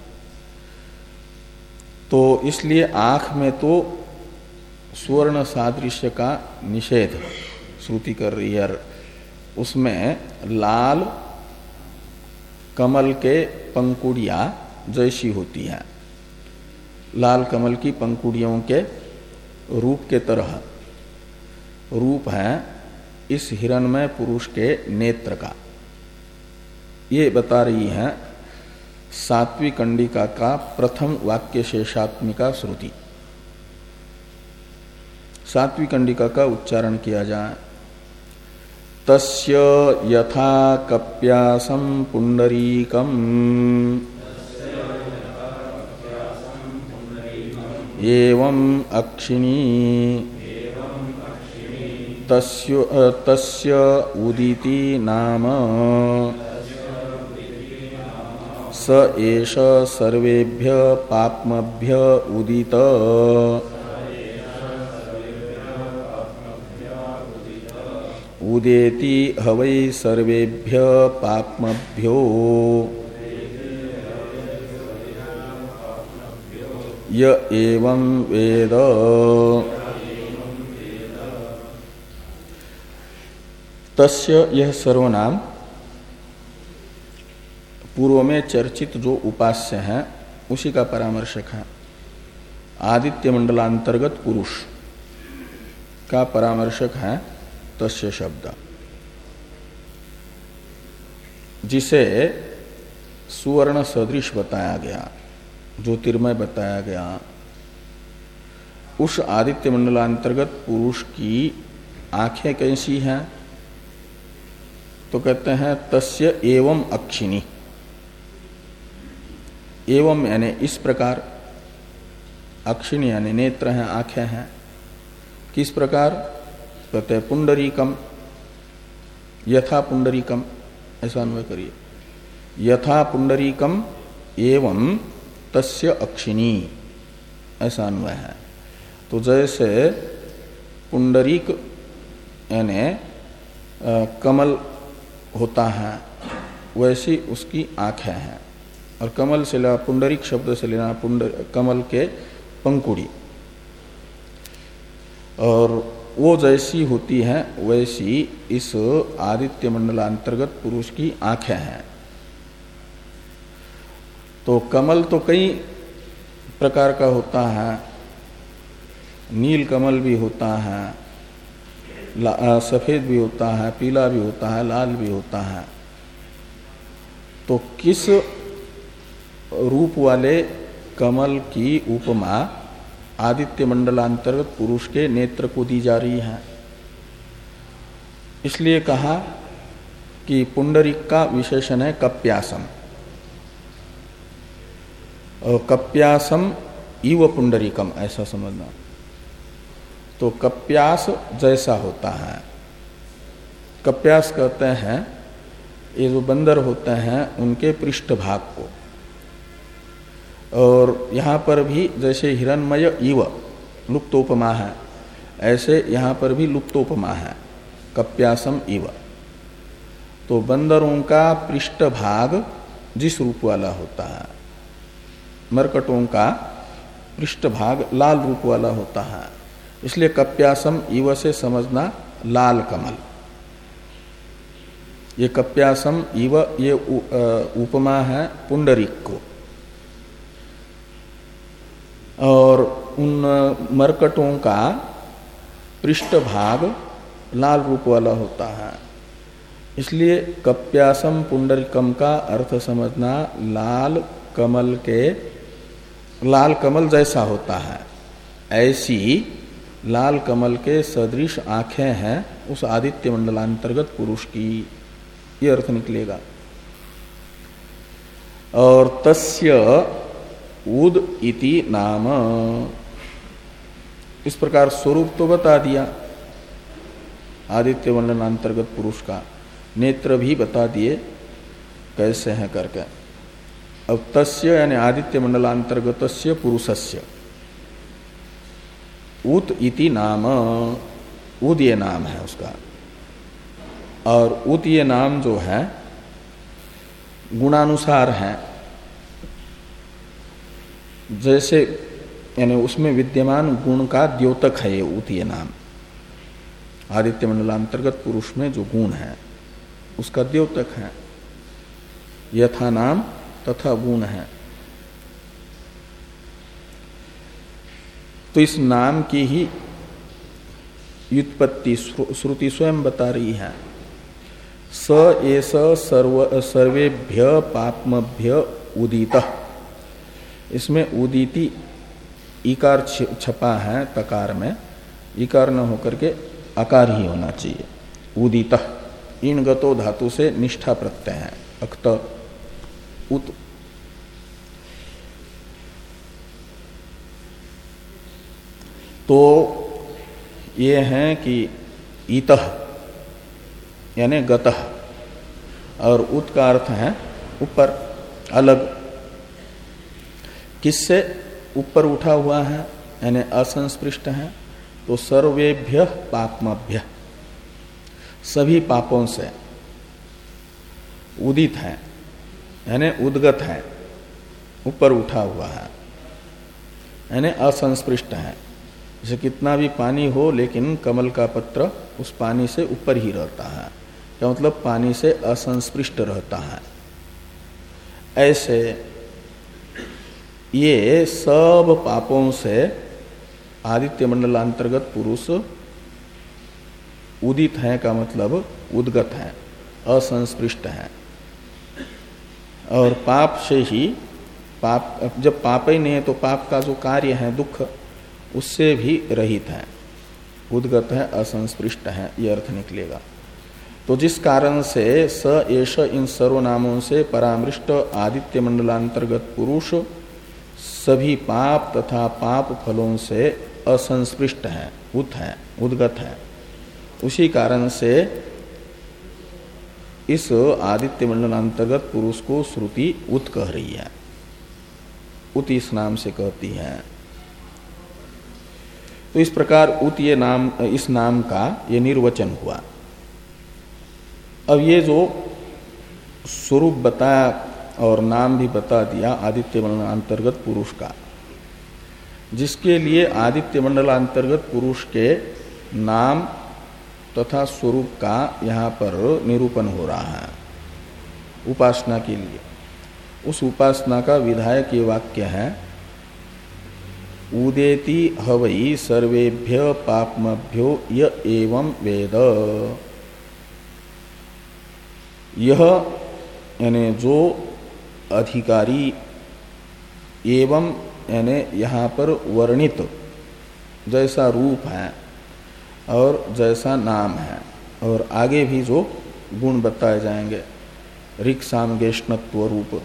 तो इसलिए आंख में तो स्वर्ण सादृश्य का निषेध श्रुति कर रही है। उसमें लाल कमल के पंखुड़ियां जैसी होती है, लाल कमल की पंखुड़ियों के रूप के तरह रूप है इस हिरणमय पुरुष के नेत्र का। ये बता रही है सात्विक कंडिका का प्रथम वाक्य शेषात्मिका श्रुति। सात्विक कंडिका का उच्चारण किया जाए। तस्य यथा कप्यासं पुंडरीकम् एवं अक्षिणी तस्य तस्य उदिति नाम स एष सर्वेभ्य पाप्मभ्य उदित उदेति हवै सर्वेभ्य पाप्मभ्यो य एवं वेद। तस्य यह सर्वनाम पूर्व में चर्चित जो उपास्य है उसी का परामर्शक है। आदित्य मंडलांतर्गत पुरुष का परामर्शक है तस्य शब्द, जिसे सुवर्ण सदृश बताया गया, ज्योतिर्मय बताया गया। उस आदित्य मंडलांतर्गत पुरुष की आंखें कैसी हैं? तो कहते हैं तस्य एवं अक्षिणी। एवं यानी इस प्रकार, अक्षिणी यानी नेत्र हैं, आंखें हैं। किस प्रकार? कहते हैं पुंडरीकम, यथा पुंडरीकम, ऐसा अन्वय करिए। यथा पुंडरीकम एवं तस्य अक्षिणी, ऐसा अन्वय है। तो जैसे पुंडरीक यानी कमल होता है वैसी उसकी आंखें हैं। और कमल से लेना, पुंडरीक शब्द से लेना पुंडर कमल के पंखुड़ी, और वो जैसी होती है वैसी इस आदित्य मंडलांतर्गत पुरुष की आंखें हैं। तो कमल तो कई प्रकार का होता है, नील कमल भी होता है, सफेद भी होता है, पीला भी होता है, लाल भी होता है। तो किस रूप वाले कमल की उपमा आदित्य मंडलांतर्गत पुरुष के नेत्र को दी जा रही है? इसलिए कहा कि पुंडरीक का विशेषण है कप्यासम। और कप्यासम इव पुंडरीकम, ऐसा समझना। तो कप्यास जैसा होता है। कप्यास कहते हैं ये जो बंदर होते हैं उनके पृष्ठ भाग को। और यहाँ पर भी जैसे हिरण्मय इव लुप्तोपमा है, ऐसे यहाँ पर भी लुप्तोपमा है, कप्यासम इव। तो बंदरों का पृष्ठ भाग जिस रूप वाला होता है, मरकटों का पृष्ठ भाग लाल रूप वाला होता है, इसलिए कप्यासम इव से समझना लाल कमल। ये कप्यासम इव ये उपमा है पुंडरीक को। और उन मरकटों का पृष्ठ भाग लाल रूप वाला होता है, इसलिए कप्यासम पुंडरीकम का अर्थ समझना लाल कमल के, लाल कमल जैसा होता है, ऐसी लाल कमल के सदृश आंखें हैं उस आदित्य मंडलांतर्गत पुरुष की, ये अर्थ निकलेगा। और तस्य उद इति नाम, इस प्रकार स्वरूप तो बता दिया आदित्य मंडलांतर्गत पुरुष का, नेत्र भी बता दिए कैसे हैं करके। अब तस्य यानी आदित्य मंडलांतर्गतस्य पुरुषस्य उत इति नाम, उद ये नाम है उसका। और उत ये नाम जो है गुणानुसार है, जैसे यानी उसमें विद्यमान गुण का द्योतक है ये उत ये नाम। आदित्य मंडलांतर्गत पुरुष में जो गुण है उसका द्योतक है, यथा नाम तथा गुण है। तो इस नाम की ही व्युत्पत्ति श्रुति स्वयं बता रही है। स एष सर्व सर्वेभ्य पाप्मभ्य उदितः, इसमें उदिति इकार छपा है तकार में, इकार न होकर के आकार ही होना चाहिए। उदितः इन गतो धातु से निष्ठा प्रत्यय है, अक्त उत। तो ये है कि ईतः यानी गतः, और उत का अर्थ है ऊपर, अलग। किससे ऊपर उठा हुआ है यानी असंस्पृष्ट है। तो सर्वेभ्य पापमभ्य, सभी पापों से उदित है यानी उद्गत है, ऊपर उठा हुआ है यानी असंस्पृष्ट है। जैसे कितना भी पानी हो लेकिन कमल का पत्र उस पानी से ऊपर ही रहता है, क्या मतलब पानी से असंस्पृष्ट रहता है। ऐसे ये सब पापों से आदित्य मंडलांतर्गत पुरुष उदित है का मतलब उद्गत है, असंस्पृष्ट है। और पाप से ही, पाप जब पाप ही नहीं है तो पाप का जो कार्य है दुख, उससे भी रहित है, उद्गत है, असंस्पृष्ट है, ये अर्थ निकलेगा। तो जिस कारण से स एष इन सर्वनामों से परामृष्ट आदित्य मंडलांतर्गत पुरुष सभी पाप तथा पाप फलों से असंस्पृष्ट है, उत है, उद्गत है, उसी कारण से इस आदित्य मंडलांतर्गत पुरुष को श्रुति उत कह रही है, उत इस नाम से कहती है। तो इस प्रकार उत ये नाम, इस नाम का ये निर्वचन हुआ। अब ये जो स्वरूप बताया और नाम भी बता दिया आदित्य मंडलांतर्गत पुरुष का, जिसके लिए आदित्य मंडलांतर्गत पुरुष के नाम तथा स्वरूप का यहाँ पर निरूपण हो रहा है उपासना के लिए। उस उपासना का विधायक ये वाक्य है, उदेति हवै सर्वेभ्य पापमभ्यो य एवं वेद। यह यानी जो अधिकारी, एवं यानी यहाँ पर वर्णित जैसा रूप है और जैसा नाम है, और आगे भी जो गुण बताए जाएंगे ऋक् साम गेष्णत्व रूप,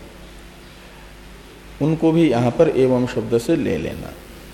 उनको भी यहाँ पर एवं शब्द से ले लेना।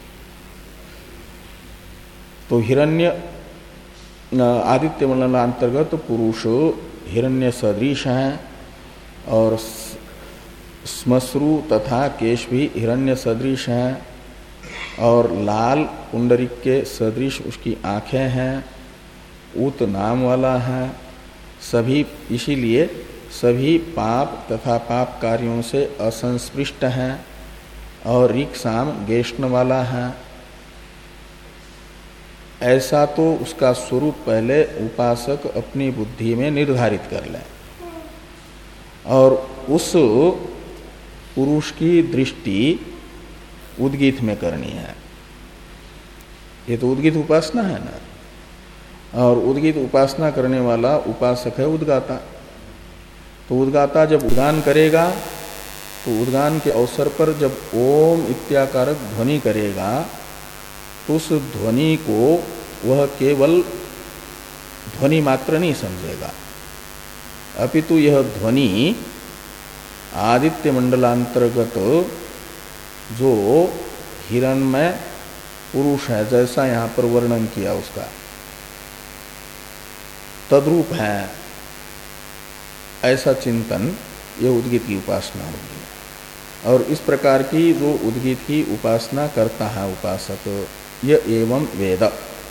तो हिरण्य आदित्य मंडलांतर्गत तो पुरुष हिरण्य सदृश हैं, और श्मश्रु तथा केश भी हिरण्य सदृश हैं, और लाल पुंडरिक के सदृश उसकी आंखें हैं, उत नाम वाला है। सभी इसीलिए सभी पाप तथा पाप कार्यों से असंस्पृष्ट हैं, और ऋक् साम गेष्ण वाला है। ऐसा तो उसका स्वरूप पहले उपासक अपनी बुद्धि में निर्धारित कर ले, और उस पुरुष की दृष्टि उद्गीत में करनी है। ये तो उद्गीत उपासना है ना, और उद्गीत उपासना करने वाला उपासक है उद्गाता। तो उद्गाता जब उद्गान करेगा तो उद्गान के अवसर पर जब ओम इत्याकारक ध्वनि करेगा तो उस ध्वनि को वह केवल ध्वनि मात्र नहीं समझेगा, अपितु यह ध्वनि आदित्य मंडलांतर्गत जो हिरण्मय पुरुष है, जैसा यहां पर वर्णन किया उसका तद्रूप है, ऐसा चिंतन यह उद्गीत की उपासना होगी। और इस प्रकार की जो उद्गीत की उपासना करता है उपासक, यह एवं वेद,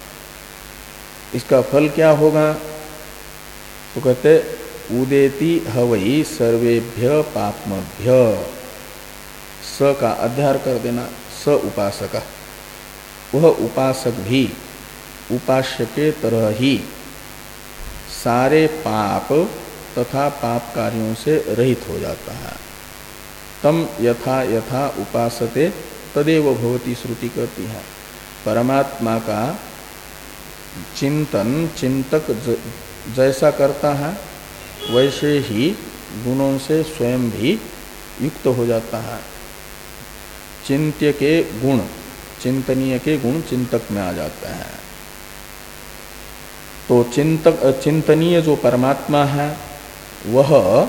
इसका फल क्या होगा? तो कहते उदेति हवई सर्वेभ्य पाप्मभ्य, स का अध्यार कर देना, स उपासक, वह उपासक भी उपास्य के तरह ही सारे पाप तथा पाप कार्यों से रहित हो जाता है। तम यथा यथा उपासते तदेव भवती, श्रुति कहती है। परमात्मा का चिंतन चिंतक जैसा करता है वैसे ही गुणों से स्वयं भी युक्त हो जाता है। चिंत्य के गुण, चिंतनीय के गुण चिंतक में आ जाते हैं। तो चिंतक चिंतनीय जो परमात्मा है वह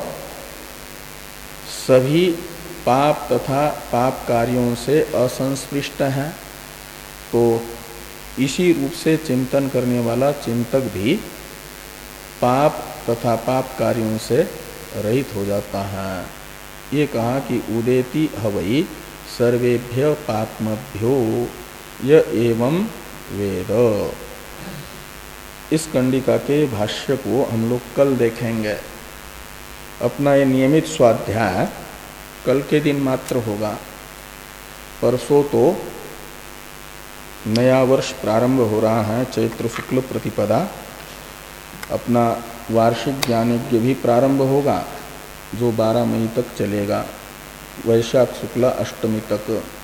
सभी पाप तथा पाप कार्यों से असंस्पृष्ट है। तो इसी रूप से चिंतन करने वाला चिंतक भी पाप तथा पाप कार्यों से रहित हो जाता है। ये कहा कि उदेति हवई सर्वेभ्य पाप्मभ्यो य एवं वेद। इस कंडिका के भाष्य को हम लोग कल देखेंगे। अपना ये नियमित स्वाध्याय कल के दिन मात्र होगा। परसों तो नया वर्ष प्रारंभ हो रहा है, चैत्र शुक्ल प्रतिपदा, अपना वार्षिक ज्ञानयज्ञ भी प्रारंभ होगा जो बारह मई तक चलेगा, वैशाख शुक्ला अष्टमी तक।